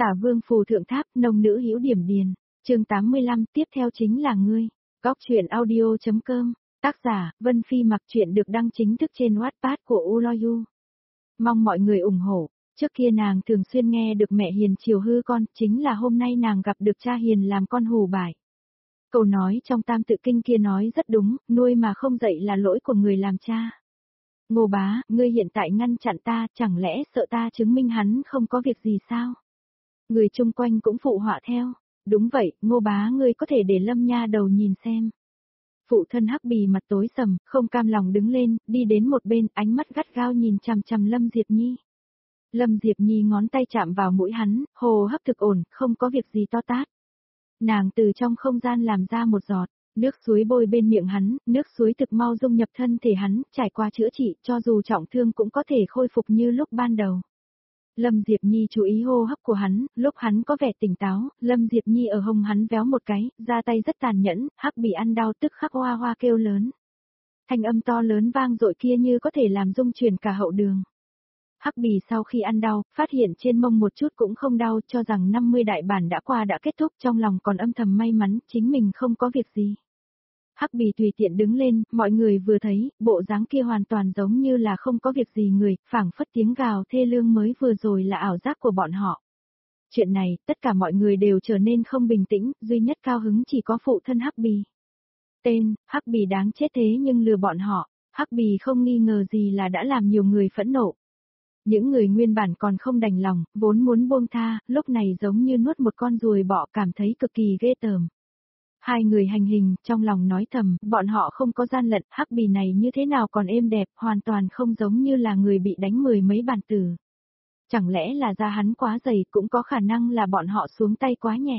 Tả Vương phù thượng tháp, nông nữ hữu điểm điền. Chương 85, tiếp theo chính là ngươi. Góc truyện audio.com. Tác giả, Vân Phi. Mặc truyện được đăng chính thức trên Wattpad của Uloyu. Mong mọi người ủng hộ. Trước kia nàng thường xuyên nghe được mẹ hiền chiều hư con, chính là hôm nay nàng gặp được cha hiền làm con hù bại. Câu nói trong Tam Tự Kinh kia nói rất đúng, nuôi mà không dạy là lỗi của người làm cha. Ngô bá, ngươi hiện tại ngăn chặn ta, chẳng lẽ sợ ta chứng minh hắn không có việc gì sao? Người chung quanh cũng phụ họa theo. Đúng vậy, Ngô bá ngươi có thể để Lâm nha đầu nhìn xem. Phụ thân Hắc Bì mặt tối sầm, không cam lòng đứng lên, đi đến một bên, ánh mắt gắt gao nhìn chằm chằm Lâm Diệp Nhi. Lâm Diệp Nhi ngón tay chạm vào mũi hắn, hô hấp thực ổn, không có việc gì to tát. Nàng từ trong không gian làm ra một giọt, nước suối bôi bên miệng hắn, nước suối thực mau dung nhập thân thể hắn, trải qua chữa trị, cho dù trọng thương cũng có thể khôi phục như lúc ban đầu. Lâm Diệp Nhi chú ý hô hấp của hắn, lúc hắn có vẻ tỉnh táo, Lâm Diệp Nhi ở hông hắn véo một cái, ra tay rất tàn nhẫn, Hắc Bì ăn đau tức khắc hoa hoa kêu lớn. Thanh âm to lớn vang dội kia như có thể làm rung chuyển cả hậu đường. Hắc Bì sau khi ăn đau, phát hiện trên mông một chút cũng không đau, cho rằng 50 đại bản đã qua đã kết thúc, trong lòng còn âm thầm may mắn, chính mình không có việc gì. Hắc Bì tùy tiện đứng lên, mọi người vừa thấy, bộ dáng kia hoàn toàn giống như là không có việc gì người, phảng phất tiếng gào thê lương mới vừa rồi là ảo giác của bọn họ. Chuyện này, tất cả mọi người đều trở nên không bình tĩnh, duy nhất cao hứng chỉ có phụ thân Hắc Bì. Tên, Hắc Bì đáng chết thế nhưng lừa bọn họ, Hắc Bì không nghi ngờ gì là đã làm nhiều người phẫn nộ. Những người nguyên bản còn không đành lòng, vốn muốn buông tha, lúc này giống như nuốt một con ruồi bọ cảm thấy cực kỳ ghê tởm. Hai người hành hình, trong lòng nói thầm, bọn họ không có gian lận, Hắc Bì này như thế nào còn êm đẹp, hoàn toàn không giống như là người bị đánh 10 mấy bản tử. Chẳng lẽ là da hắn quá dày, cũng có khả năng là bọn họ xuống tay quá nhẹ.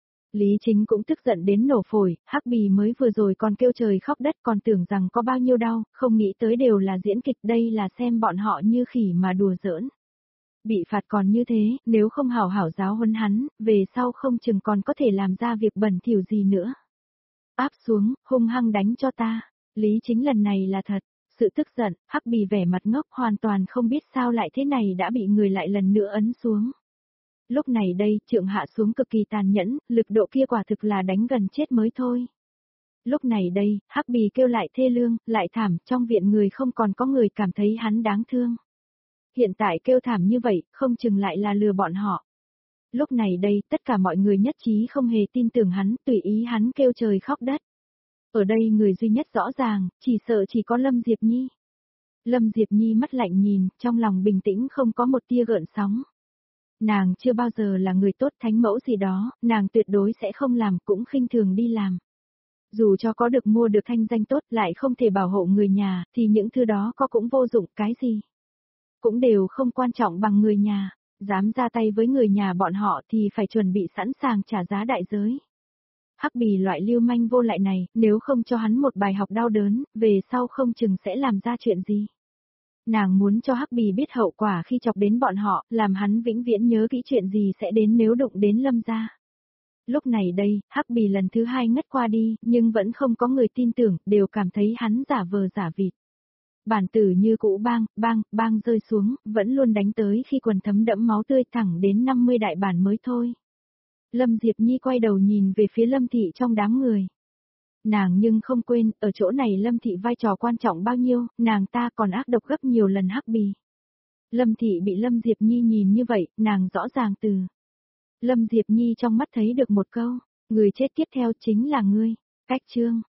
Lý Chính cũng tức giận đến nổ phổi, Hắc Bì mới vừa rồi còn kêu trời khóc đất còn tưởng rằng có bao nhiêu đau, không nghĩ tới đều là diễn kịch, đây là xem bọn họ như khỉ mà đùa giỡn. Bị phạt còn như thế, nếu không hảo hảo giáo huấn hắn, về sau không chừng còn có thể làm ra việc bẩn thỉu gì nữa. Áp xuống, hung hăng đánh cho ta. Lý Chính lần này là thật. Sự tức giận, Hắc Bì vẻ mặt ngốc hoàn toàn không biết sao lại thế này đã bị người lại lần nữa ấn xuống. Lúc này đây, trượng hạ xuống cực kỳ tàn nhẫn, lực độ kia quả thực là đánh gần chết mới thôi. Lúc này đây, Hắc Bì kêu lại thê lương, lại thảm, trong viện người không còn có người cảm thấy hắn đáng thương. Hiện tại kêu thảm như vậy, không chừng lại là lừa bọn họ. Lúc này đây, tất cả mọi người nhất trí không hề tin tưởng hắn, tùy ý hắn kêu trời khóc đất. Ở đây người duy nhất rõ ràng, chỉ sợ chỉ có Lâm Diệp Nhi. Lâm Diệp Nhi mắt lạnh nhìn, trong lòng bình tĩnh không có một tia gợn sóng. Nàng chưa bao giờ là người tốt thánh mẫu gì đó, nàng tuyệt đối sẽ không làm, cũng khinh thường đi làm. Dù cho có được mua được thanh danh tốt lại không thể bảo hộ người nhà, thì những thứ đó có cũng vô dụng, cái gì cũng đều không quan trọng bằng người nhà. Dám ra tay với người nhà bọn họ thì phải chuẩn bị sẵn sàng trả giá đại giới. Hắc Bì loại lưu manh vô lại này, nếu không cho hắn một bài học đau đớn, về sau không chừng sẽ làm ra chuyện gì. Nàng muốn cho Hắc Bì biết hậu quả khi chọc đến bọn họ, làm hắn vĩnh viễn nhớ kỹ chuyện gì sẽ đến nếu đụng đến Lâm gia. Lúc này đây, Hắc Bì lần thứ 2 ngất qua đi, nhưng vẫn không có người tin tưởng, đều cảm thấy hắn giả vờ giả vịt. Bản tử như cũ bang, bang, bang rơi xuống, vẫn luôn đánh tới khi quần thấm đẫm máu tươi thẳng đến 50 đại bản mới thôi. Lâm Diệp Nhi quay đầu nhìn về phía Lâm Thị trong đám người. Nàng nhưng không quên, ở chỗ này Lâm Thị vai trò quan trọng bao nhiêu, nàng ta còn ác độc gấp nhiều lần Hắc Bì. Lâm Thị bị Lâm Diệp Nhi nhìn như vậy, nàng rõ ràng từ. Lâm Diệp Nhi trong mắt thấy được một câu, người chết tiếp theo chính là ngươi. Cách chương.